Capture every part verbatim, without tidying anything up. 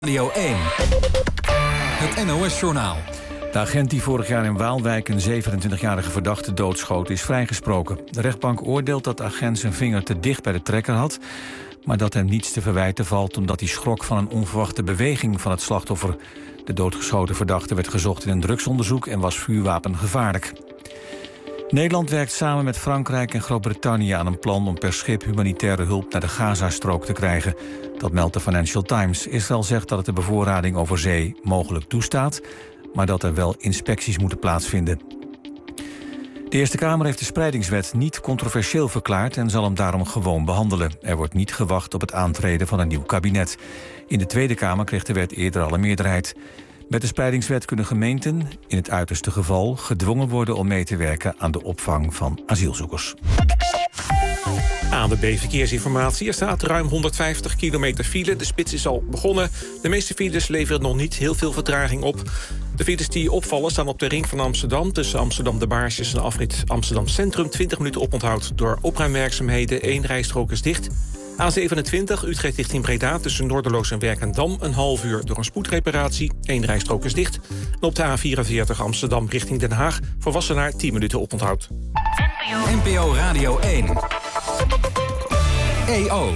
Radio één. Het N O S-journaal. De agent die vorig jaar in Waalwijk een zevenentwintigjarige verdachte doodschoot is vrijgesproken. De rechtbank oordeelt dat de agent zijn vinger te dicht bij de trekker had, maar dat hem niets te verwijten valt omdat hij schrok van een onverwachte beweging van het slachtoffer. De doodgeschoten verdachte werd gezocht in een drugsonderzoek en was vuurwapengevaarlijk. Nederland werkt samen met Frankrijk en Groot-Brittannië aan een plan om per schip humanitaire hulp naar de Gazastrook te krijgen. Dat meldt de Financial Times. Israël zegt dat het de bevoorrading over zee mogelijk toestaat, maar dat er wel inspecties moeten plaatsvinden. De Eerste Kamer heeft de spreidingswet niet controversieel verklaard en zal hem daarom gewoon behandelen. Er wordt niet gewacht op het aantreden van een nieuw kabinet. In de Tweede Kamer kreeg de wet eerder al een meerderheid. Met de spreidingswet kunnen gemeenten, in het uiterste geval, gedwongen worden om mee te werken aan de opvang van asielzoekers. A N W B Verkeersinformatie. Er staat ruim honderdvijftig kilometer file. De spits is al begonnen. De meeste files leveren nog niet heel veel vertraging op. De files die opvallen staan op de ring van Amsterdam. Tussen Amsterdam de Baarsjes en afrit Amsterdam Centrum. twintig minuten oponthoud door opruimwerkzaamheden. Eén rijstrook is dicht. A zevenentwintig Utrecht richting Breda tussen Noorderloos en Werkendam. Een half uur door een spoedreparatie. Eén rijstrook is dicht. En op de A vierenveertig Amsterdam richting Den Haag. Voor Wassenaar tien minuten oponthoud. N P O Radio één. E O.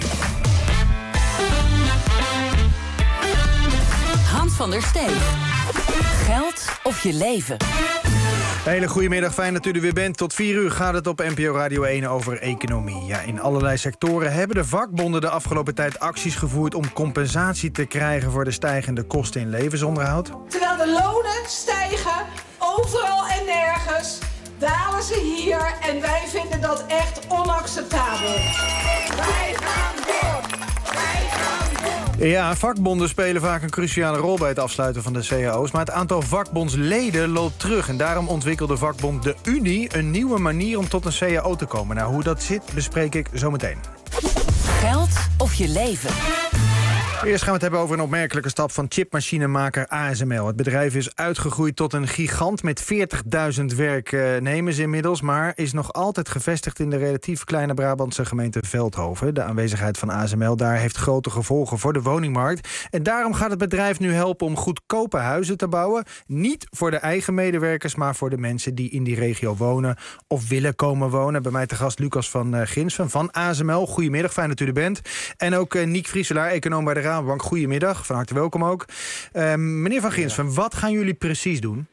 Hans van der Steeg. Geld of je leven. Hele goedemiddag, fijn dat u er weer bent. Tot vier uur gaat het op N P O Radio één over economie. Ja, in allerlei sectoren hebben de vakbonden de afgelopen tijd acties gevoerd om compensatie te krijgen voor de stijgende kosten in levensonderhoud. Terwijl de lonen stijgen, overal en nergens, dalen ze hier en wij vinden dat echt onacceptabel. Wij gaan door! Wij gaan door! Ja, vakbonden spelen vaak een cruciale rol bij het afsluiten van de C A O's. Maar het aantal vakbondsleden loopt terug. En daarom ontwikkelde vakbond de Unie een nieuwe manier om tot een C A O te komen. Nou, hoe dat zit, bespreek ik zo meteen. Geld of je leven. Eerst gaan we het hebben over een opmerkelijke stap van chipmachinemaker A S M L. Het bedrijf is uitgegroeid tot een gigant met veertigduizend werknemers inmiddels, maar is nog altijd gevestigd in de relatief kleine Brabantse gemeente Veldhoven. De aanwezigheid van A S M L daar heeft grote gevolgen voor de woningmarkt. En daarom gaat het bedrijf nu helpen om goedkope huizen te bouwen. Niet voor de eigen medewerkers, maar voor de mensen die in die regio wonen of willen komen wonen. Bij mij te gast Lucas van uh, Ginsven van A S M L. Goedemiddag, fijn dat u er bent. En ook uh, Niek Vrieselaar, econoom bij de Rabobank. Goedemiddag, van harte welkom ook. Uh, meneer Van Ginsven, wat gaan jullie precies doen?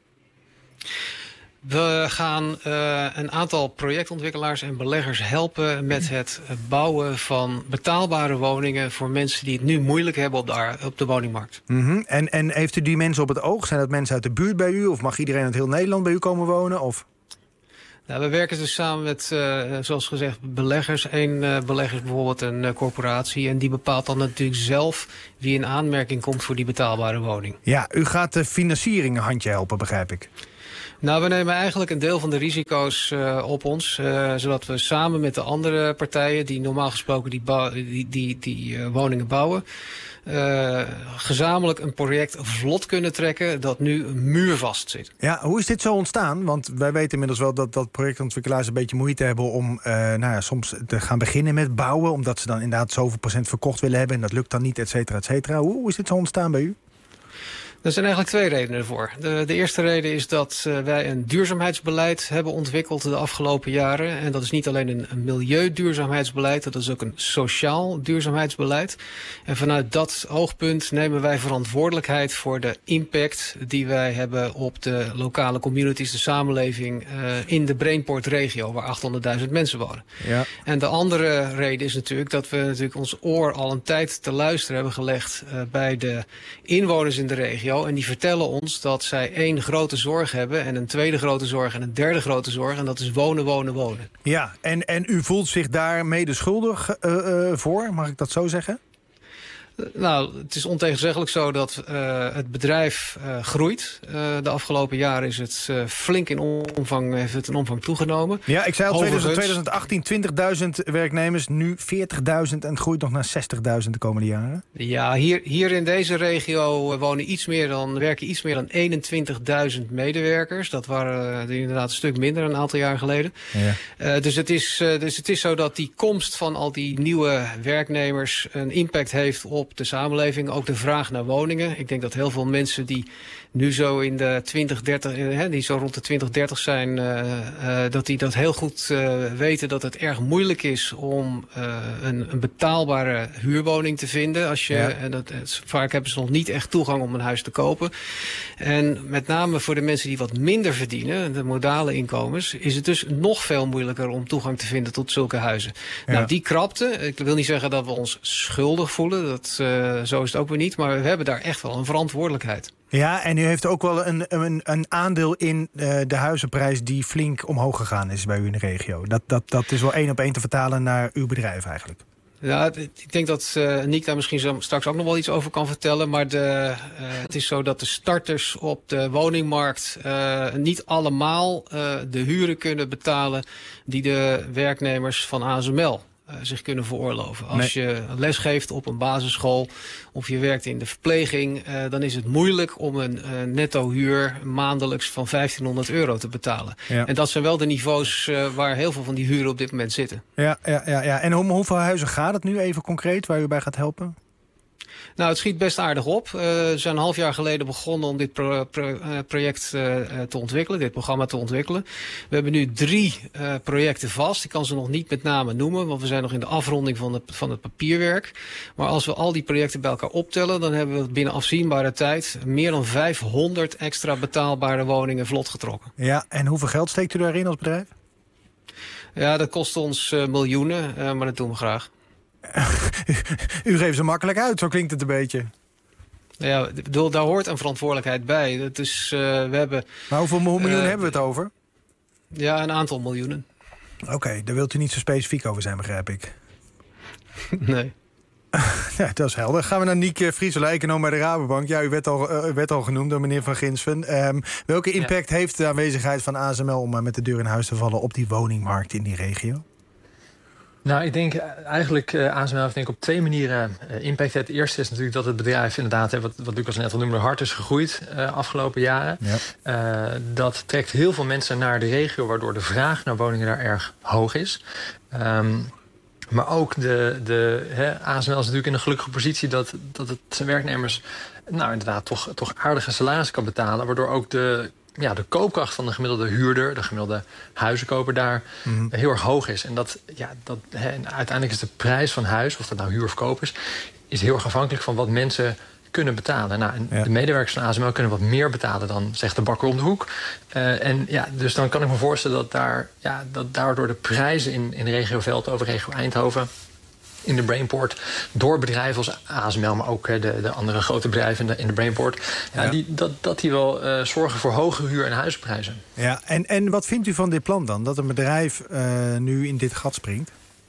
We gaan uh, een aantal projectontwikkelaars en beleggers helpen met het bouwen van betaalbare woningen voor mensen die het nu moeilijk hebben op de, op de woningmarkt. Mm-hmm. En, en heeft u die mensen op het oog? Zijn dat mensen uit de buurt bij u? Of mag iedereen uit heel Nederland bij u komen wonen? Of... Nou, we werken dus samen met, uh, zoals gezegd, beleggers. Eén uh, belegger is bijvoorbeeld een uh, corporatie. En die bepaalt dan natuurlijk zelf wie in aanmerking komt voor die betaalbare woning. Ja, u gaat de financiering een handje helpen, begrijp ik. Nou, we nemen eigenlijk een deel van de risico's uh, op ons. Uh, zodat we samen met de andere partijen die normaal gesproken die, die, die, die uh, woningen bouwen, Uh, gezamenlijk een project vlot kunnen trekken dat nu muurvast zit. Ja, hoe is dit zo ontstaan? Want wij weten inmiddels wel dat, dat projectontwikkelaars een beetje moeite hebben om uh, nou ja, soms te gaan beginnen met bouwen, omdat ze dan inderdaad zoveel procent verkocht willen hebben en dat lukt dan niet, et cetera, et cetera. Hoe, hoe is dit zo ontstaan bij u? Er zijn eigenlijk twee redenen ervoor. De, de eerste reden is dat uh, wij een duurzaamheidsbeleid hebben ontwikkeld de afgelopen jaren. En dat is niet alleen een, een milieuduurzaamheidsbeleid, dat is ook een sociaal duurzaamheidsbeleid. En vanuit dat oogpunt nemen wij verantwoordelijkheid voor de impact die wij hebben op de lokale communities, de samenleving uh, in de Brainport-regio, waar achthonderdduizend mensen wonen. Ja. En de andere reden is natuurlijk dat we natuurlijk ons oor al een tijd te luisteren hebben gelegd uh, bij de inwoners in de regio. En die vertellen ons dat zij één grote zorg hebben en een tweede grote zorg en een derde grote zorg. En dat is wonen, wonen, wonen. Ja, en, en u voelt zich daar mede schuldig uh, uh, voor, mag ik dat zo zeggen? Nou, het is ontegenzeggelijk zo dat uh, het bedrijf uh, groeit. Uh, de afgelopen jaren is het uh, flink in omvang, heeft het in omvang toegenomen. Ja, ik zei al twintig achttien twintigduizend werknemers, nu veertigduizend en het groeit nog naar zestigduizend de komende jaren. Ja, hier, hier in deze regio wonen iets meer dan, werken iets meer dan eenentwintigduizend medewerkers. Dat waren uh, inderdaad een stuk minder een aantal jaar geleden. Ja. Uh, dus, het is, uh, dus het is zo dat die komst van al die nieuwe werknemers een impact heeft op op de samenleving. Ook de vraag naar woningen. Ik denk dat heel veel mensen die nu zo in de twintig, dertig, uh, die zo rond de twintig, dertig zijn, uh, uh, dat die dat heel goed uh, weten dat het erg moeilijk is om uh, een, een betaalbare huurwoning te vinden. Als je, ja. uh, dat, uh, vaak hebben ze nog niet echt toegang om een huis te kopen. En met name voor de mensen die wat minder verdienen, de modale inkomens, is het dus nog veel moeilijker om toegang te vinden tot zulke huizen. Ja. Nou, die krapte. Ik wil niet zeggen dat we ons schuldig voelen. Dat, uh, zo is het ook weer niet. Maar we hebben daar echt wel een verantwoordelijkheid. Ja, en u heeft ook wel een, een, een aandeel in uh, de huizenprijs die flink omhoog gegaan is bij u in de regio. Dat, dat, dat is wel één op één te vertalen naar uw bedrijf eigenlijk. Ja, ik denk dat uh, Niek daar misschien zo straks ook nog wel iets over kan vertellen. Maar de, uh, het is zo dat de starters op de woningmarkt uh, niet allemaal uh, de huren kunnen betalen die de werknemers van A S M L uh, zich kunnen veroorloven. Als nee. je les geeft op een basisschool of je werkt in de verpleging, uh, dan is het moeilijk om een uh, netto huur maandelijks van vijftienhonderd euro te betalen. Ja. En dat zijn wel de niveaus uh, waar heel veel van die huren op dit moment zitten. Ja, ja, ja, ja. En om hoeveel huizen gaat het nu even concreet waar u bij gaat helpen? Nou, het schiet best aardig op. Uh, we zijn een half jaar geleden begonnen om dit pro pro uh, project uh, te ontwikkelen, dit programma te ontwikkelen. We hebben nu drie uh, projecten vast. Ik kan ze nog niet met name noemen, want we zijn nog in de afronding van het, van het papierwerk. Maar als we al die projecten bij elkaar optellen, dan hebben we binnen afzienbare tijd meer dan vijfhonderd extra betaalbare woningen vlot getrokken. Ja, en hoeveel geld steekt u daarin als bedrijf? Ja, dat kost ons uh, miljoenen, uh, maar dat doen we graag. U geeft ze makkelijk uit, zo klinkt het een beetje. Ja, daar hoort een verantwoordelijkheid bij. Dat is, uh, we hebben, maar hoeveel miljoen uh, hebben we het over? Ja, een aantal miljoenen. Oké, okay, daar wilt u niet zo specifiek over zijn, begrijp ik. Nee. Ja, dat is helder. Gaan we naar Niek Vriesela, econoom bij de Rabobank. Ja, u werd al, uh, werd al genoemd door meneer Van Ginsven. Um, welke impact ja. heeft de aanwezigheid van A S M L om met de deur in huis te vallen op die woningmarkt in die regio? Nou, ik denk eigenlijk, uh, A S M L heeft denk ik op twee manieren uh, impact. Het eerste is natuurlijk dat het bedrijf inderdaad, hè, wat, wat Lucas net al noemde, hard is gegroeid uh, afgelopen jaren. Ja. Uh, dat trekt heel veel mensen naar de regio, waardoor de vraag naar woningen daar erg hoog is. Um, maar ook de, de hè, A S M L is natuurlijk in een gelukkige positie dat, dat het zijn werknemers nou inderdaad toch, toch aardige salarissen kan betalen, waardoor ook de Ja, de koopkracht van de gemiddelde huurder, de gemiddelde huizenkoper daar mm-hmm. heel erg hoog is. En dat, ja, dat he, en uiteindelijk is de prijs van huis, of dat nou huur of koop is, is heel erg afhankelijk van wat mensen kunnen betalen. Nou, en ja. de medewerkers van A S M L kunnen wat meer betalen dan, zegt de bakker om de hoek. Uh, en ja, dus dan kan ik me voorstellen dat daar, ja, dat daardoor de prijzen in, in de regio Veldhoven, regio Eindhoven, in de Brainport, door bedrijven als A S M L, maar ook de, de andere grote bedrijven in de, in de Brainport, ja, ja. Die, dat, dat die wel uh, zorgen voor hoge huur- en huizenprijzen. Ja, en, en wat vindt u van dit plan dan? Dat een bedrijf uh, nu in dit gat springt?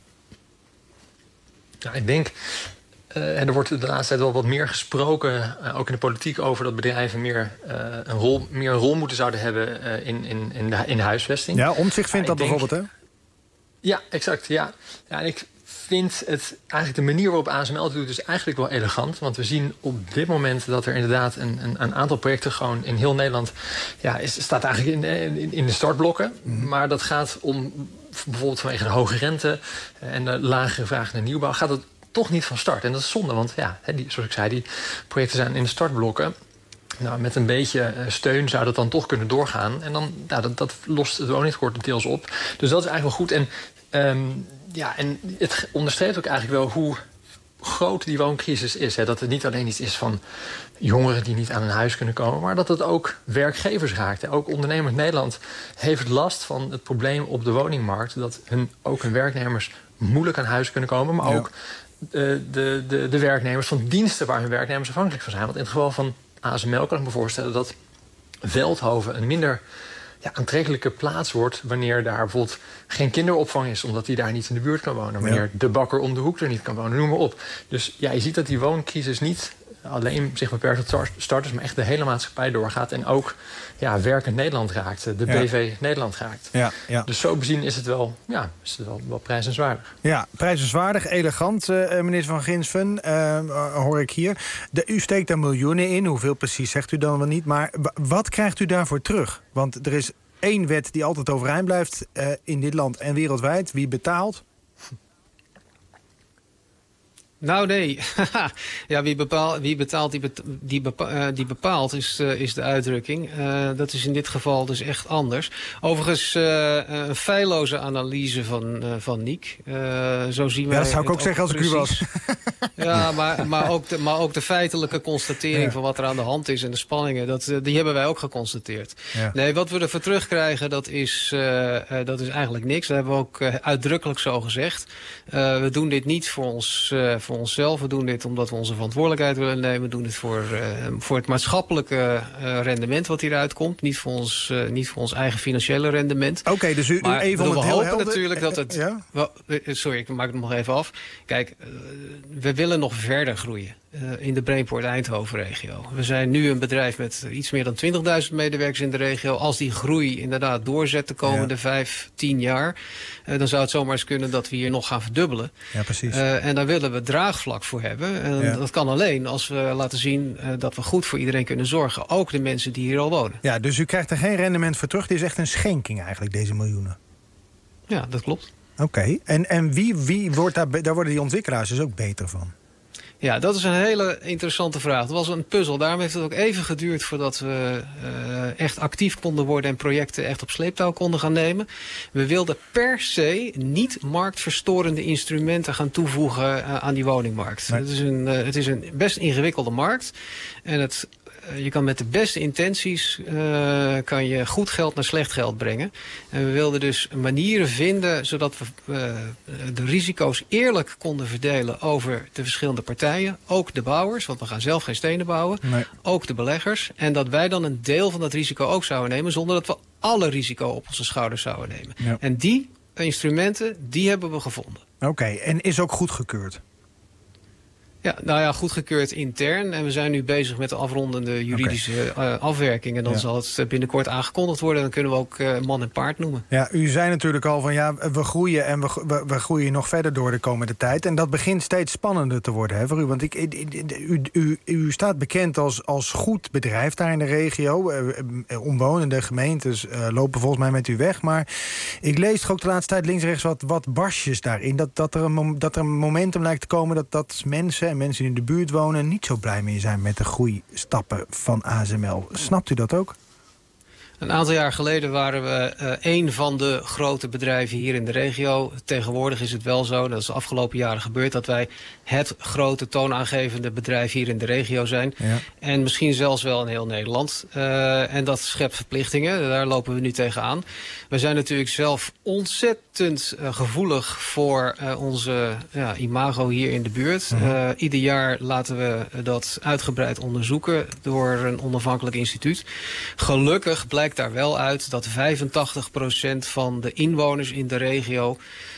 Nou, ik denk, uh, er wordt de laatste tijd wel wat meer gesproken, uh, ook in de politiek, over dat bedrijven meer, uh, een, rol, meer een rol moeten zouden hebben uh, in, in, in, de, in de huisvesting. Ja, Omtzigt vindt ja, dat denk, bijvoorbeeld, hè? Ja, exact. Ja. Ja, en ik vind het eigenlijk de manier waarop A S M L het doet, dus eigenlijk wel elegant. Want we zien op dit moment dat er inderdaad een, een, een aantal projecten gewoon in heel Nederland, ja, is, staat eigenlijk in, in, in de startblokken. Mm-hmm. Maar dat gaat om bijvoorbeeld vanwege de hoge rente en de lagere vraag naar nieuwbouw, gaat het toch niet van start. En dat is zonde, want ja, die, zoals ik zei, die projecten zijn in de startblokken. Nou, met een beetje steun zou dat dan toch kunnen doorgaan. En dan, nou, dat, dat lost het woningtekort deels op. Dus dat is eigenlijk wel goed. En Um, ja, en het onderstreept ook eigenlijk wel hoe groot die wooncrisis is. Hè. Dat het niet alleen iets is van jongeren die niet aan een huis kunnen komen, maar dat het ook werkgevers raakt. Hè. Ook ondernemers Nederland heeft last van het probleem op de woningmarkt, dat hun, ook hun werknemers moeilijk aan huis kunnen komen, maar ja. ook de, de, de, de werknemers van diensten waar hun werknemers afhankelijk van zijn. Want in het geval van A S M L kan ik me voorstellen dat Veldhoven een minder ja, aantrekkelijke plaats wordt wanneer daar bijvoorbeeld geen kinderopvang is, omdat die daar niet in de buurt kan wonen. Wanneer ja. de bakker om de hoek er niet kan wonen, noem maar op. Dus ja, je ziet dat die wooncrisis niet alleen zich beperkt tot starters, maar echt de hele maatschappij doorgaat en ook ja, werkend Nederland raakt, de ja. B V Nederland raakt. Ja, ja. Dus zo bezien is het wel, ja, is het wel, wel prijzenswaardig. Ja, prijzenswaardig, elegant, uh, meneer Van Ginsven, uh, hoor ik hier. De, u steekt daar miljoenen in, hoeveel precies zegt u dan wel niet, maar wat krijgt u daarvoor terug? Want er is één wet die altijd overeind blijft uh, in dit land en wereldwijd. Wie betaalt? Nou nee, ja, wie, bepaalt, wie betaalt, die, bet, die, bepa, uh, die bepaalt is, uh, is de uitdrukking. Uh, dat is in dit geval dus echt anders. Overigens uh, een feilloze analyse van, uh, van Niek. Uh, zo zien we. Ja, dat zou ik ook zeggen als precies. ik u was. Ja, maar, maar, ook de, maar ook de feitelijke constatering ja. van wat er aan de hand is en de spanningen, dat, die hebben wij ook geconstateerd. Ja. Nee, wat we ervoor terugkrijgen, dat is, uh, uh, dat is eigenlijk niks. Dat hebben we ook uh, uitdrukkelijk zo gezegd. Uh, we doen dit niet voor ons, uh, voor onszelf. We doen dit omdat we onze verantwoordelijkheid willen nemen. We doen dit voor, uh, voor het maatschappelijke uh, rendement wat hieruit komt. Niet voor ons, uh, niet voor ons eigen financiële rendement. Oké, okay, dus u, maar u even om het heel hopen helder... natuurlijk dat het... Ja? Well, sorry, ik maak het nog even af. Kijk, uh, we willen nog verder groeien. Uh, in de Brainport-Eindhoven-regio. We zijn nu een bedrijf met iets meer dan twintigduizend medewerkers in de regio. Als die groei inderdaad doorzet de komende ja. vijf, tien jaar... Uh, dan zou het zomaar eens kunnen dat we hier nog gaan verdubbelen. Ja, precies. Uh, en daar willen we draagvlak voor hebben. En ja. dat kan alleen als we laten zien uh, dat we goed voor iedereen kunnen zorgen. Ook de mensen die hier al wonen. Ja, dus u krijgt er geen rendement voor terug. Dit is echt een schenking eigenlijk, deze miljoenen. Ja, dat klopt. Oké, okay. en, en wie, wie wordt daar... Daar worden die ontwikkelaars dus ook beter van? Ja, dat is een hele interessante vraag. Het was een puzzel. Daarom heeft het ook even geduurd voordat we uh, echt actief konden worden en projecten echt op sleeptouw konden gaan nemen. We wilden per se niet marktverstorende instrumenten gaan toevoegen uh, aan die woningmarkt. Nee. Het is een, uh, het is een best ingewikkelde markt. En het... Je kan met de beste intenties uh, kan je goed geld naar slecht geld brengen. En we wilden dus manieren vinden zodat we uh, de risico's eerlijk konden verdelen over de verschillende partijen. Ook de bouwers, want we gaan zelf geen stenen bouwen. Nee. Ook de beleggers. En dat wij dan een deel van dat risico ook zouden nemen zonder dat we alle risico op onze schouders zouden nemen. Ja. En die instrumenten, die hebben we gevonden. Oké, okay, en is ook goedgekeurd? Ja, nou ja, goedgekeurd intern. En we zijn nu bezig met de afrondende juridische okay. uh, afwerking. En dan ja. zal het binnenkort aangekondigd worden. En dan kunnen we ook uh, man en paard noemen. Ja, u zei natuurlijk al van ja, we groeien en we, we, we groeien nog verder door de komende tijd. En dat begint steeds spannender te worden, hè, voor u. Want ik, u, u, u staat bekend als, als goed bedrijf daar in de regio. Uh, omwonende gemeentes uh, lopen volgens mij met u weg. Maar ik lees toch ook de laatste tijd links en rechts wat, wat barsjes daarin. Dat, dat, er een, dat er een momentum lijkt te komen dat, dat mensen... en mensen die in de buurt wonen niet zo blij mee zijn met de groeistappen van A S M L. Snapt u dat ook? Een aantal jaar geleden waren we uh, een van de grote bedrijven hier in de regio. Tegenwoordig is het wel zo, dat is de afgelopen jaren gebeurd, dat wij het grote toonaangevende bedrijf hier in de regio zijn. Ja. En misschien zelfs wel in heel Nederland. Uh, en dat schept verplichtingen, daar lopen we nu tegenaan. We zijn natuurlijk zelf ontzettend uh, gevoelig voor uh, onze ja, imago hier in de buurt. Uh-huh. Uh, ieder jaar laten we dat uitgebreid onderzoeken door een onafhankelijk instituut. Gelukkig blijkt daar wel uit dat vijfentachtig procent van de inwoners in de regio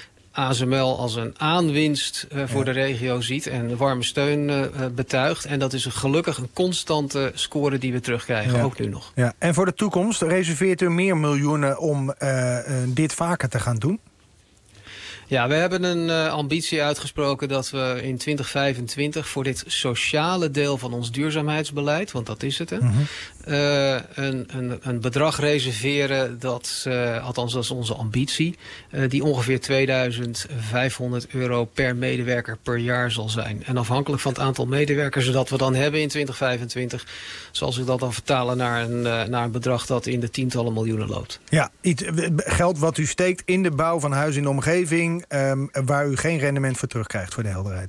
A S M L als een aanwinst uh, voor ja. de regio ziet en warme steun uh, betuigt. En dat is een, gelukkig een constante score die we terugkrijgen, ja. ook nu nog. Ja. En voor de toekomst reserveert u meer miljoenen om uh, uh, dit vaker te gaan doen? Ja, we hebben een uh, ambitie uitgesproken dat we in twintig vijfentwintig... voor dit sociale deel van ons duurzaamheidsbeleid, want dat is het, hè, mm-hmm. uh, een, een, een bedrag reserveren, dat, uh, althans dat is onze ambitie, uh, die ongeveer tweeduizend vijfhonderd euro per medewerker per jaar zal zijn. En afhankelijk van het aantal medewerkers dat we dan hebben in twintig vijfentwintig... zal zich dat dan vertalen naar een, uh, naar een bedrag dat in de tientallen miljoenen loopt. Ja, iets, geld wat u steekt in de bouw van huizen in de omgeving, Um, waar u geen rendement voor terugkrijgt, voor de helderheid.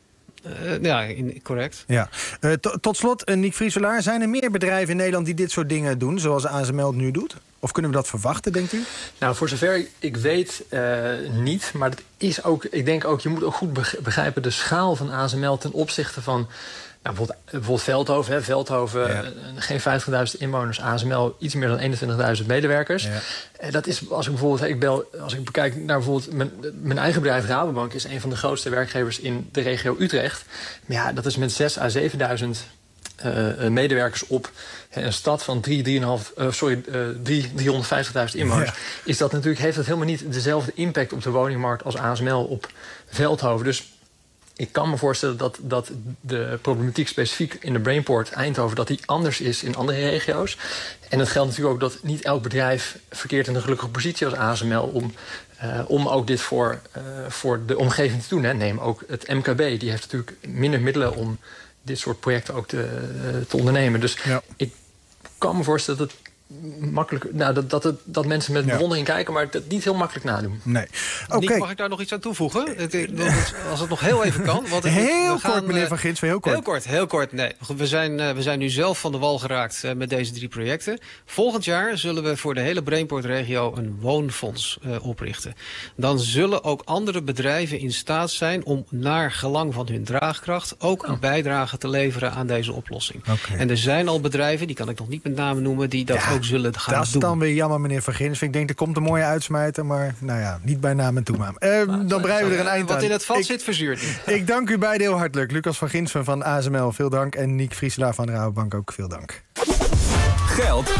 Uh, ja, in, correct. Ja. Uh, to, tot slot, uh, Niek Vrieselaar, zijn er meer bedrijven in Nederland die dit soort dingen doen, zoals A S M L het nu doet? Of kunnen we dat verwachten, denkt u? Nou, voor zover ik weet uh, niet. Maar dat is ook, ik denk ook, je moet ook goed begrijpen de schaal van A S M L ten opzichte van Nou, bijvoorbeeld, bijvoorbeeld Veldhoven. Hè. Veldhoven, ja. geen vijftigduizend inwoners. A S M L, iets meer dan eenentwintigduizend medewerkers. Ja. En dat is, als ik bijvoorbeeld, ik bel, als ik bekijk naar bijvoorbeeld mijn, mijn eigen bedrijf Rabobank, is een van de grootste werkgevers in de regio Utrecht. Maar ja, dat is met zes à zevenduizend uh, medewerkers op een stad van drie, drieënhalf, uh, sorry, uh, drie, driehonderdvijftigduizend inwoners. Ja. Is dat natuurlijk, heeft dat helemaal niet dezelfde impact op de woningmarkt als A S M L op Veldhoven. Dus ik kan me voorstellen dat, dat de problematiek specifiek in de Brainport Eindhoven, dat die anders is in andere regio's. En het geldt natuurlijk ook dat niet elk bedrijf verkeert in een gelukkige positie als A S M L om, uh, om ook dit voor, uh, voor de omgeving te doen. Hè. Neem ook het M K B, die heeft natuurlijk minder middelen om dit soort projecten ook te, uh, te ondernemen. Dus ja. ik kan me voorstellen dat het makkelijk, nou, dat, dat, het, dat mensen met bewondering ja. kijken, maar het niet heel makkelijk nadoen. Nee. Oké. Okay. Mag ik daar nog iets aan toevoegen? Als het nog heel even kan. Want heel we gaan, kort, meneer Van Gins, heel kort. Heel kort, heel kort. Nee. We zijn, we zijn nu zelf van de wal geraakt met deze drie projecten. Volgend jaar zullen we voor de hele Brainport-regio een woonfonds uh, oprichten. Dan zullen ook andere bedrijven in staat zijn om naar gelang van hun draagkracht ook een bijdrage te leveren aan deze oplossing. Okay. En er zijn al bedrijven, die kan ik nog niet met name noemen, die dat ja. ook zullen gaan dat is doen. Dan weer jammer, meneer Van Gins. Ik denk, er komt een mooie uitsmijter, maar nou ja, niet bij naam en toenaam. Uh, nou, dan breiden we er een eind wat aan. in het vat ik, zit, verzuurt niet. Ik dank u beiden heel hartelijk. Lucas van Ginsven van A S M L, veel dank. En Niek Vrieselaar van de Rabobank ook veel dank. Geld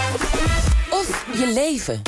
of je leven.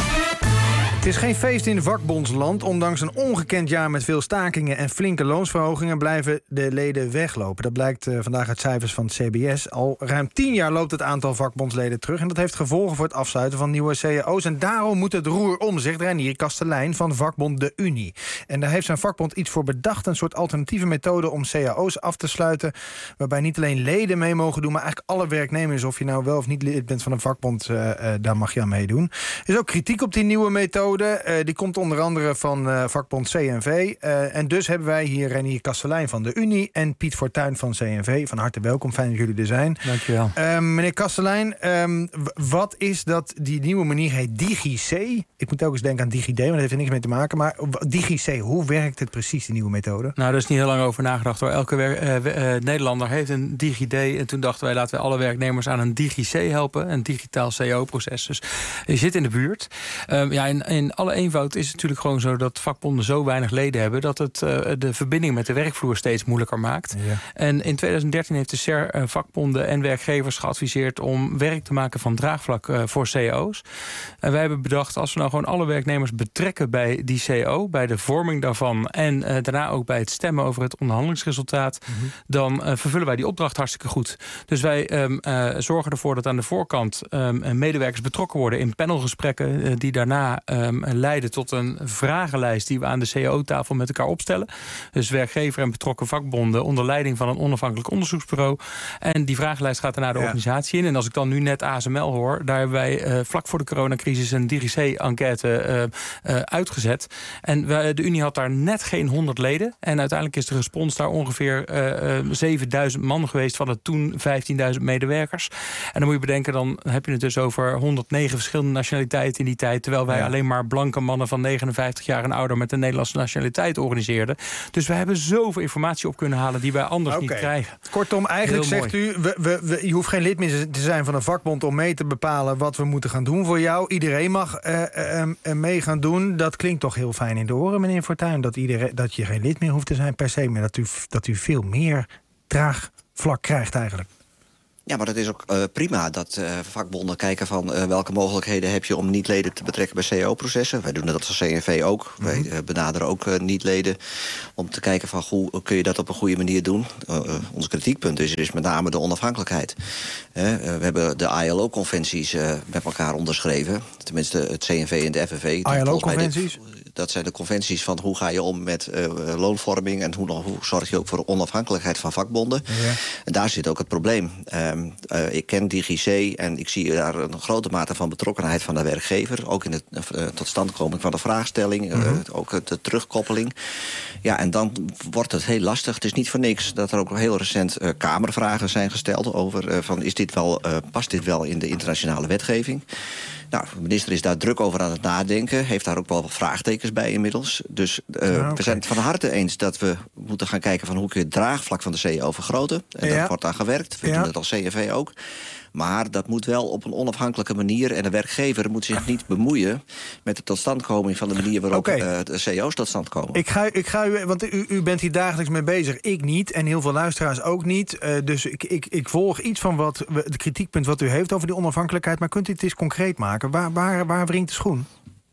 Het is geen feest in vakbondsland. Ondanks een ongekend jaar met veel stakingen en flinke loonsverhogingen blijven de leden weglopen. Dat blijkt uh, vandaag uit cijfers van het C B S. Al ruim tien jaar loopt het aantal vakbondsleden terug. En dat heeft gevolgen voor het afsluiten van nieuwe C A O's. En daarom moet het roer om, zegt Reinier Kastelein van vakbond De Unie. En daar heeft zijn vakbond iets voor bedacht. Een soort alternatieve methode om C A O's af te sluiten. Waarbij niet alleen leden mee mogen doen, maar eigenlijk alle werknemers, of je nou wel of niet lid bent van een vakbond, uh, uh, daar mag je aan meedoen. Er is ook kritiek op die nieuwe methode. Uh, die komt onder andere van uh, vakbond C N V. Uh, en dus hebben wij hier Reinier Kastelein van de Unie en Piet Fortuyn van C N V. Van harte welkom, fijn dat jullie er zijn. Dank je wel. Uh, meneer Kastelein, um, wat is dat, die nieuwe manier heet DigiC? Ik moet ook eens denken aan DigiD, maar dat heeft er niks mee te maken. Maar DigiC, hoe werkt het precies, die nieuwe methode? Nou, daar is niet heel lang over nagedacht hoor. Elke wer- uh, uh, Nederlander heeft een DigiD. En toen dachten wij, laten we alle werknemers aan een DigiC helpen. Een digitaal C A O-proces. Dus je zit in de buurt. Um, ja, in, in alle eenvoud is het natuurlijk gewoon zo dat vakbonden zo weinig leden hebben dat het uh, de verbinding met de werkvloer steeds moeilijker maakt. Ja. En in twintig dertien heeft de S E R uh, vakbonden en werkgevers geadviseerd om werk te maken van draagvlak uh, voor C A O's. En wij hebben bedacht, als we nou gewoon alle werknemers betrekken bij die C A O, bij de vorming daarvan en uh, daarna ook bij het stemmen over het onderhandelingsresultaat, mm-hmm. dan uh, vervullen wij die opdracht hartstikke goed. Dus wij um, uh, zorgen ervoor dat aan de voorkant um, medewerkers betrokken worden in panelgesprekken uh, die daarna um, leiden tot een vragenlijst die we aan de C A O-tafel met elkaar opstellen. Dus werkgever en betrokken vakbonden onder leiding van een onafhankelijk onderzoeksbureau. En die vragenlijst gaat daarna de ja. organisatie in. En als ik dan nu net A S M L hoor, daar hebben wij uh, vlak voor de coronacrisis een DigiC-enquête uh, uh, uitgezet. En we, de Unie had daar net geen honderd leden. En uiteindelijk is de respons daar ongeveer uh, uh, zevenduizend man geweest van de toen vijftienduizend medewerkers. En dan moet je bedenken, dan heb je het dus over honderdnegen verschillende nationaliteiten in die tijd, terwijl wij ja. alleen maar blanke mannen van negenenvijftig jaar en ouder met een Nederlandse nationaliteit organiseerden. Dus we hebben zoveel informatie op kunnen halen die wij anders okay. niet krijgen. Kortom, eigenlijk Heel zegt mooi. u, we, we, we, je hoeft geen lid meer te zijn van een vakbond om mee te bepalen wat we moeten gaan doen voor jou. Iedereen mag uh, uh, uh, mee gaan doen. Dat klinkt toch heel fijn in de oren, meneer Fortuyn, dat, iedereen, dat je geen lid meer hoeft te zijn per se, maar dat u, dat u veel meer draagvlak krijgt eigenlijk. Ja, maar dat is ook uh, prima dat uh, vakbonden kijken van uh, welke mogelijkheden heb je om niet-leden te betrekken bij C A O-processen. Wij doen dat als C N V ook. Mm-hmm. Wij uh, benaderen ook uh, niet-leden om te kijken van hoe kun je dat op een goede manier doen. Uh, uh, ons kritiekpunt is, is met name de onafhankelijkheid. Uh, uh, we hebben de I L O-conventies uh, met elkaar onderschreven. Tenminste het C N V en de F N V. I L O-conventies? Dat zijn de conventies van hoe ga je om met uh, loonvorming en hoe, hoe zorg je ook voor onafhankelijkheid van vakbonden. Ja. En daar zit ook het probleem. Um, uh, ik ken DigiC en ik zie daar een grote mate van betrokkenheid van de werkgever. Ook in de uh, totstandkoming van de vraagstelling. Uh, mm-hmm. Ook de terugkoppeling. Ja, en dan wordt het heel lastig. Het is niet voor niks dat er ook heel recent uh, kamervragen zijn gesteld over uh, van is dit wel, uh, past dit wel in de internationale wetgeving? Nou, de minister is daar druk over aan het nadenken. Heeft daar ook wel wat vraagtekens bij inmiddels. Dus uh, ja, okay. we zijn het van harte eens dat we moeten gaan kijken van hoe kun je het draagvlak van de C A O vergroten. En ja. daar wordt aan gewerkt. We ja. doen dat als C N V ook. Maar dat moet wel op een onafhankelijke manier. En de werkgever moet zich niet bemoeien met de totstandkoming van de manier waarop okay. uh, de C A O's tot stand komen. Ik ga, ik ga u, want u, u bent hier dagelijks mee bezig. Ik niet en heel veel luisteraars ook niet. Uh, dus ik, ik, ik volg iets van wat het kritiekpunt wat u heeft over die onafhankelijkheid. Maar kunt u het eens concreet maken? Waar, waar, waar wringt de schoen?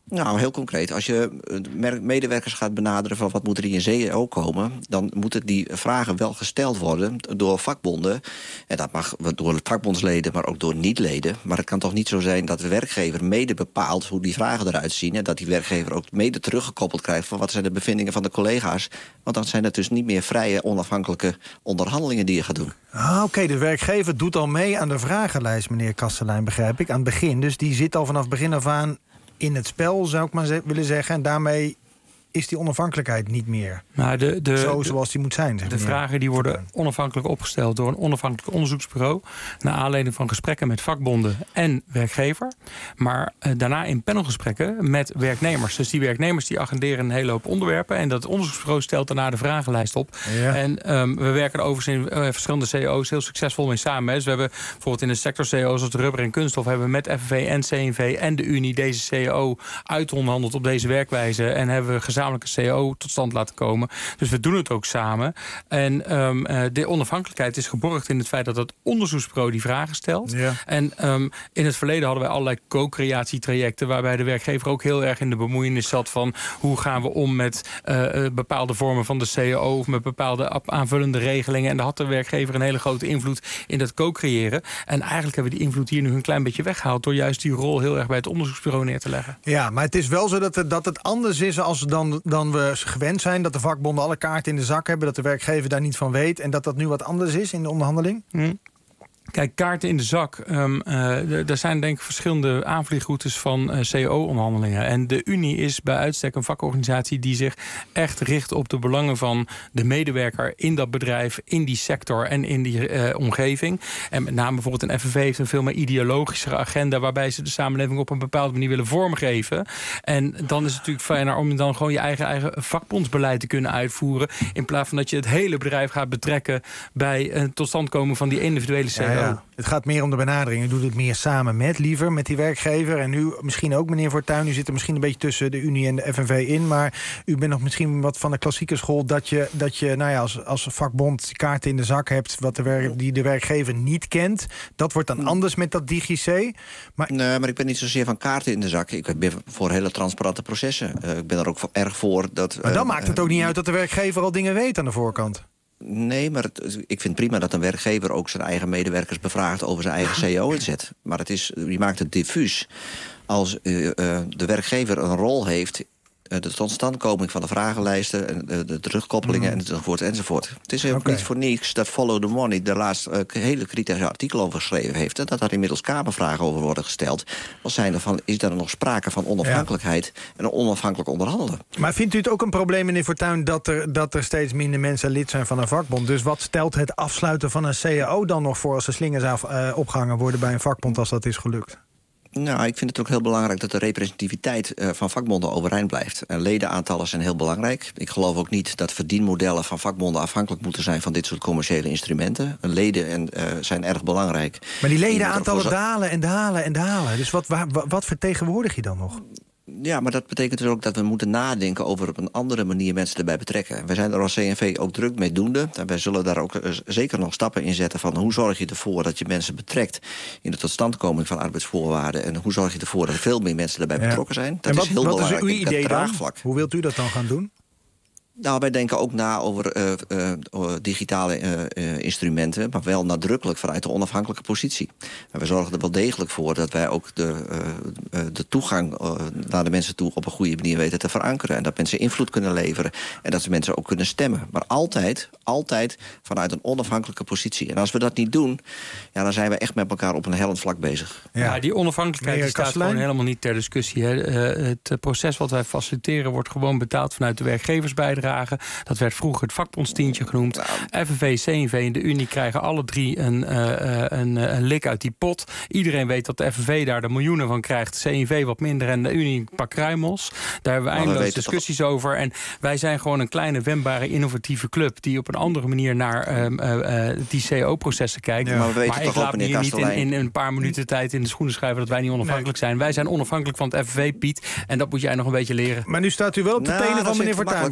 Nou, heel concreet. Als je medewerkers gaat benaderen van wat moet er in een C A O komen, dan moeten die vragen wel gesteld worden door vakbonden. En dat mag door vakbondsleden, maar ook door niet-leden. Maar het kan toch niet zo zijn dat de werkgever mede bepaalt hoe die vragen eruit zien en dat die werkgever ook mede teruggekoppeld krijgt van wat zijn de bevindingen van de collega's. Want dan zijn het dus niet meer vrije, onafhankelijke onderhandelingen die je gaat doen. Ah, Oké, okay, de werkgever doet al mee aan de vragenlijst, meneer Kastelein, begrijp ik, aan het begin. Dus die zit al vanaf begin af aan in het spel, zou ik maar ze- willen zeggen. En daarmee is die onafhankelijkheid niet meer Maar de, de, zo zoals die moet zijn. Zeg De meneer. vragen die worden onafhankelijk opgesteld door een onafhankelijk onderzoeksbureau, naar aanleiding van gesprekken met vakbonden en werkgever. Maar eh, daarna in panelgesprekken met werknemers. Dus die werknemers die agenderen een hele hoop onderwerpen. En dat onderzoeksbureau stelt daarna de vragenlijst op. Ja. En um, we werken er overigens in uh, verschillende C E O's heel succesvol mee samen. Hè. Dus we hebben bijvoorbeeld in de sector C E O's als rubber en kunststof hebben we met F N V en C N V en de Unie deze C E O uitonderhandeld op deze werkwijze. En hebben we gezamenlijke C E O tot stand laten komen. Dus we doen het ook samen. En um, uh, de onafhankelijkheid is geborgd in het feit dat het onderzoeksbureau die vragen stelt. Ja. En um, in het verleden hadden wij allerlei co-creatietrajecten waarbij de werkgever ook heel erg in de bemoeienis zat van hoe gaan we om met uh, bepaalde vormen van de C E O of met bepaalde aanvullende regelingen. En daar had de werkgever een hele grote invloed in dat co-creëren. En eigenlijk hebben we die invloed hier nu een klein beetje weggehaald door juist die rol heel erg bij het onderzoeksbureau neer te leggen. Ja, maar het is wel zo dat het, dat het anders is als dan, dan we gewend zijn. Dat de vakbonden alle kaarten in de zak hebben. Dat de werkgever daar niet van weet. En dat dat nu wat anders is in de onderhandeling. Hm. Kijk, kaarten in de zak. Um, uh, er zijn denk ik verschillende aanvliegroutes van uh, C E O-onderhandelingen. En de Unie is bij uitstek een vakorganisatie die zich echt richt op de belangen van de medewerker in dat bedrijf, in die sector en in die uh, omgeving. En met name bijvoorbeeld een F N V heeft een veel meer ideologischere agenda waarbij ze de samenleving op een bepaalde manier willen vormgeven. En dan is het natuurlijk fijner om dan gewoon je eigen, eigen vakbondsbeleid te kunnen uitvoeren. In plaats van dat je het hele bedrijf gaat betrekken bij een totstandkoming van die individuele C E O. Ja, ja. Het gaat meer om de benadering. U doet het meer samen met, liever, met die werkgever. En u misschien ook, meneer Fortuyn. U zit er misschien een beetje tussen de Unie en de F N V in. Maar u bent nog misschien wat van de klassieke school dat je, dat je nou ja, als, als vakbond kaarten in de zak hebt wat de werk, die de werkgever niet kent. Dat wordt dan anders met dat DigiC. Maar... Nee, maar ik ben niet zozeer van kaarten in de zak. Ik ben voor hele transparante processen. Uh, ik ben er ook voor, erg voor dat... Maar dan uh, maakt het ook niet uit dat de werkgever al dingen weet aan de voorkant. Nee, maar het, ik vind prima dat een werkgever ook zijn eigen medewerkers bevraagt over zijn eigen C E O-inzet. Maar het is, je maakt het diffuus als uh, uh, de werkgever een rol heeft, uh, de totstandkoming van de vragenlijsten, en de, de terugkoppelingen mm. enzovoort enzovoort. Het is ook okay. niet voor niets dat Follow the Money de laatste uh, hele kritische artikel over geschreven heeft. En dat daar inmiddels Kamervragen over worden gesteld. Wat zijn er van, is er nog sprake van onafhankelijkheid ja. en een onafhankelijk onderhandelen? Maar vindt u het ook een probleem, meneer Fortuyn, dat er, dat er steeds minder mensen lid zijn van een vakbond? Dus wat stelt het afsluiten van een C E O dan nog voor als de slingers af, uh, opgehangen worden bij een vakbond als dat is gelukt? Nou, ik vind het ook heel belangrijk dat de representativiteit uh, van vakbonden overeind blijft. En ledenaantallen zijn heel belangrijk. Ik geloof ook niet dat verdienmodellen van vakbonden afhankelijk moeten zijn van dit soort commerciële instrumenten. Leden en, uh, zijn erg belangrijk. Maar die ledenaantallen dalen en dalen en dalen. Dus wat, wat, wat vertegenwoordig je dan nog? Ja, maar dat betekent dus ook dat we moeten nadenken over op een andere manier mensen erbij betrekken. Wij zijn er als C N V ook druk mee doende. En wij zullen daar ook uh, zeker nog stappen in zetten van hoe zorg je ervoor dat je mensen betrekt in de totstandkoming van arbeidsvoorwaarden. En hoe zorg je ervoor dat veel meer mensen erbij ja. betrokken zijn. Dat en wat, is heel wat belangrijk. Wat is uw idee dan? Hoe wilt u dat dan gaan doen? Nou, wij denken ook na over uh, uh, digitale uh, uh, instrumenten, maar wel nadrukkelijk vanuit de onafhankelijke positie. En we zorgen er wel degelijk voor dat wij ook de, uh, uh, de toegang uh, naar de mensen toe op een goede manier weten te verankeren. En dat mensen invloed kunnen leveren en dat ze mensen ook kunnen stemmen. Maar altijd, altijd vanuit een onafhankelijke positie. En als we dat niet doen, ja, dan zijn we echt met elkaar op een hellend vlak bezig. Ja, ja die onafhankelijkheid die staat gewoon helemaal niet ter discussie. Hè. Uh, het proces wat wij faciliteren wordt gewoon betaald vanuit de werkgeversbijdrage. Dat werd vroeger het vakbondstientje genoemd. F N V, C N V en de Unie krijgen alle drie een, uh, een, een lik uit die pot. Iedereen weet dat de F N V daar de miljoenen van krijgt. C N V wat minder en de Unie een paar kruimels. Daar hebben we eindeloos discussies toch over. En wij zijn gewoon een kleine, wendbare, innovatieve club die op een andere manier naar uh, uh, die C E O-processen kijkt. Ja, maar we maar ik laat me hier niet in, in een paar minuten tijd in de schoenen schrijven dat wij niet onafhankelijk nee. zijn. Wij zijn onafhankelijk van het F N V, Piet. En dat moet jij nog een beetje leren. Maar nu staat u wel op de nou, tenen van meneer Fortuyn, begrijp ik.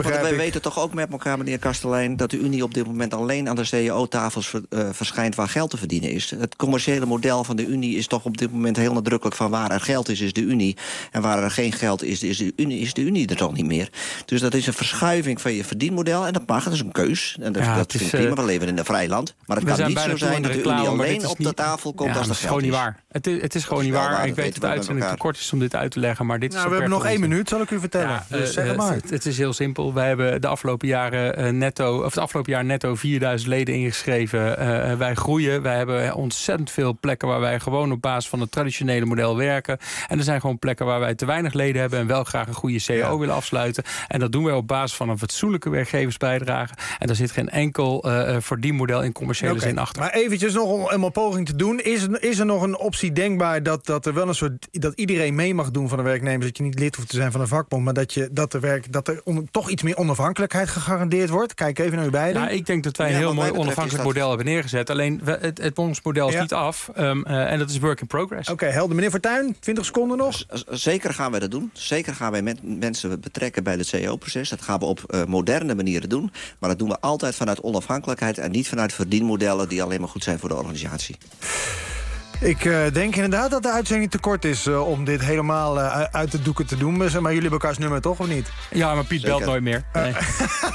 weten toch ook met elkaar, meneer Kastelein, dat de Unie op dit moment alleen aan de C A O-tafels ver, uh, verschijnt waar geld te verdienen is. Het commerciële model van de Unie is toch op dit moment heel nadrukkelijk van waar er geld is, is de Unie. En waar er geen geld is, is de Unie, is de Unie er toch niet meer. Dus dat is een verschuiving van je verdienmodel en dat mag, dat is een keus. En dat, ja, dat vind ik prima, we leven in een vrij land. Maar het kan niet zo zijn dat de reclame, Unie alleen op niet, de tafel komt ja, als er geld is. Niet waar. Het is, het is gewoon niet waar. waar. Ik weet dat de uitzending te kort is om dit uit te leggen, maar dit is nou, we hebben nog één minuut, zal ik u vertellen. Ja, dus uh, zeg het maar. Het, het is heel simpel. Wij hebben de afgelopen jaren uh, netto, of het afgelopen jaar netto vierduizend leden ingeschreven. Uh, wij groeien. Wij hebben ontzettend veel plekken waar wij gewoon op basis van het traditionele model werken. En er zijn gewoon plekken waar wij te weinig leden hebben en wel graag een goede C A O ja. willen afsluiten. En dat doen wij op basis van een fatsoenlijke werkgeversbijdrage. En daar zit geen enkel uh, verdienmodel in commerciële okay. zin achter. Maar eventjes nog om, om een poging te doen. Is, is er nog een optie denkbaar dat, dat er wel een soort dat iedereen mee mag doen van de werknemers, dat je niet lid hoeft te zijn van een vakbond, maar dat je dat de werk dat er on, toch iets meer onafhankelijkheid gegarandeerd wordt? Kijk even naar u beiden. Nou, ik denk dat wij een ja, heel mooi onafhankelijk model hebben neergezet. Alleen het, het ons model is ja. niet af. Um, uh, en dat is work in progress. Oké, okay, helder. Meneer Fortuyn, twintig seconden nog. Z- zeker gaan wij dat doen. Zeker gaan wij met mensen betrekken bij het C A O-proces. Dat gaan we op uh, moderne manieren doen. Maar dat doen we altijd vanuit onafhankelijkheid en niet vanuit verdienmodellen die alleen maar goed zijn voor de organisatie. Ik uh, denk inderdaad dat de uitzending te kort is uh, om dit helemaal uh, uit de doeken te doen. Maar jullie hebben elkaars nummer toch, of niet? Ja, maar Piet Zeker. belt nooit meer. Nee. Uh,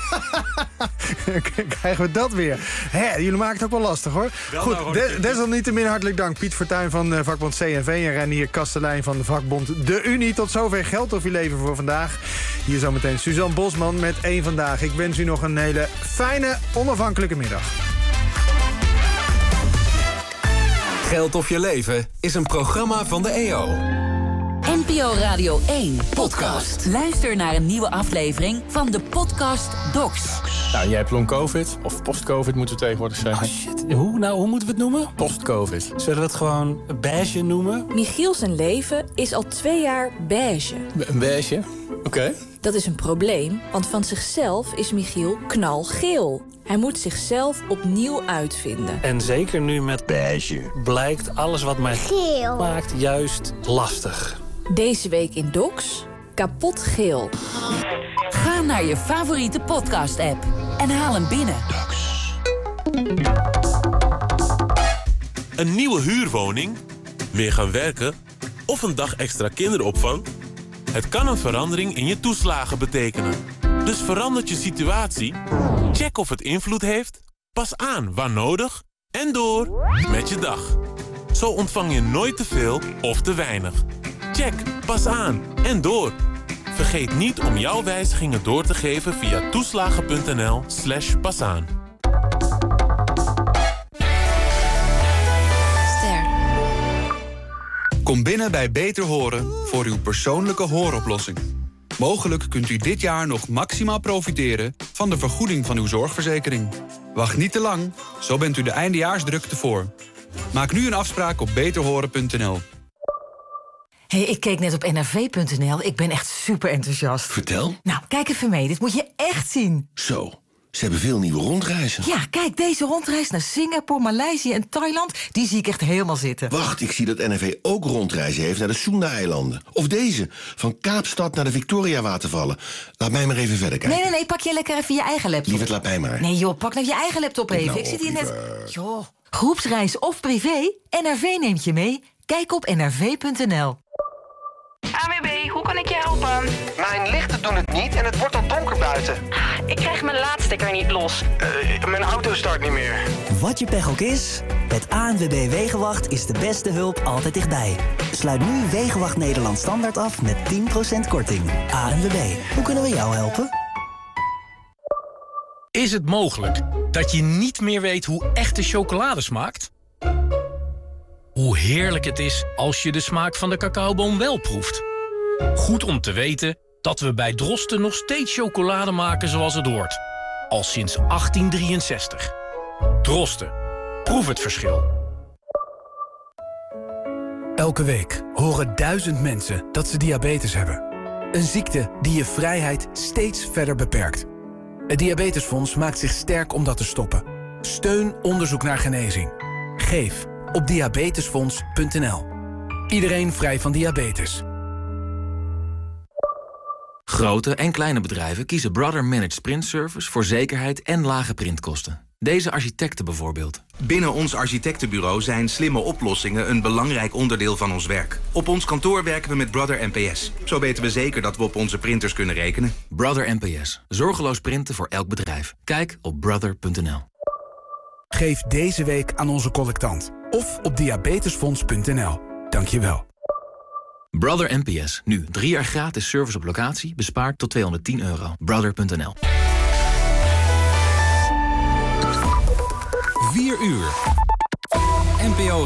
Krijgen we dat weer? Hè, jullie maken het ook wel lastig, hoor. Wel Goed, nou, des, desalniettemin hartelijk dank. Piet Fortuyn van uh, vakbond C N V en Reinier Kastelein van de vakbond De Unie. Tot zover Geld of je leven voor vandaag. Hier zometeen Suzanne Bosman met één Vandaag. Ik wens u nog een hele fijne, onafhankelijke middag. Geld of je leven is een programma van de E O. N P O Radio één podcast. Luister naar een nieuwe aflevering van de podcast Docs. Nou, jij hebt long-covid, of post-covid moeten we tegenwoordig zeggen. Oh shit, hoe, nou, hoe moeten we het noemen? Post-covid. Zullen we het gewoon beige noemen? Michiel zijn leven is al twee jaar beige. Be- een beige? Oké. Okay. Dat is een probleem, want van zichzelf is Michiel knalgeel. Hij moet zichzelf opnieuw uitvinden. En zeker nu met beige blijkt alles wat mij geel maakt juist lastig. Deze week in Docs, kapot geel. Ga naar je favoriete podcast-app en haal hem binnen. Docs. Een nieuwe huurwoning, meer gaan werken of een dag extra kinderopvang? Het kan een verandering in je toeslagen betekenen. Dus verandert je situatie? Check of het invloed heeft. Pas aan waar nodig. En door met je dag. Zo ontvang je nooit te veel of te weinig. Check, pas aan en door. Vergeet niet om jouw wijzigingen door te geven via toeslagen.nl slash pasaan. Kom binnen bij Beter Horen voor uw persoonlijke hooroplossing. Mogelijk kunt u dit jaar nog maximaal profiteren van de vergoeding van uw zorgverzekering. Wacht niet te lang, zo bent u de eindejaarsdrukte voor. Maak nu een afspraak op beter horen punt n l. Hey, ik keek net op N R V punt n l. Ik ben echt super enthousiast. Vertel. Nou, kijk even mee. Dit moet je echt zien. Zo, ze hebben veel nieuwe rondreizen. Ja, kijk, deze rondreis naar Singapore, Maleisië en Thailand, die zie ik echt helemaal zitten. Wacht, ik zie dat N R V ook rondreizen heeft naar de Sunda-eilanden. Of deze, van Kaapstad naar de Victoria-watervallen. Laat mij maar even verder kijken. Nee, nee, nee, pak je lekker even je eigen laptop. Lieverd, laat mij maar. Nee joh, pak nou je eigen laptop even. Nou, ik zit hier net... Joh, groepsreis of privé, N R V neemt je mee. Kijk op n r v punt n l. A W B, hoe kan ik je helpen? Mijn lichten doen het niet en het wordt al donker buiten. Ik krijg mijn laadstekker niet los. Uh, mijn auto start niet meer. Wat je pech ook is, met A N W B Wegenwacht is de beste hulp altijd dichtbij. Sluit nu Wegenwacht Nederland Standaard af met tien procent korting. A N W B, hoe kunnen we jou helpen? Is het mogelijk dat je niet meer weet hoe echte chocolade smaakt? Hoe heerlijk het is als je de smaak van de cacaoboom wel proeft. Goed om te weten dat we bij Drosten nog steeds chocolade maken zoals het hoort. Al sinds achttien drieënzestig. Drosten. Proef het verschil. Elke week horen duizend mensen dat ze diabetes hebben. Een ziekte die je vrijheid steeds verder beperkt. Het Diabetesfonds maakt zich sterk om dat te stoppen. Steun onderzoek naar genezing. Geef op diabetesfonds punt n l. Iedereen vrij van diabetes. Grote en kleine bedrijven kiezen Brother Managed Print Service voor zekerheid en lage printkosten. Deze architecten bijvoorbeeld. Binnen ons architectenbureau zijn slimme oplossingen een belangrijk onderdeel van ons werk. Op ons kantoor werken we met Brother N P S. Zo weten we zeker dat we op onze printers kunnen rekenen. Brother N P S. Zorgeloos printen voor elk bedrijf. Kijk op brother punt n l. Geef deze week aan onze collectant. Of op diabetesfonds punt n l. Dank je wel. Brother N P S. Nu drie jaar gratis service op locatie. Bespaard tot tweehonderdtien euro. brother punt n l. vier uur. N P O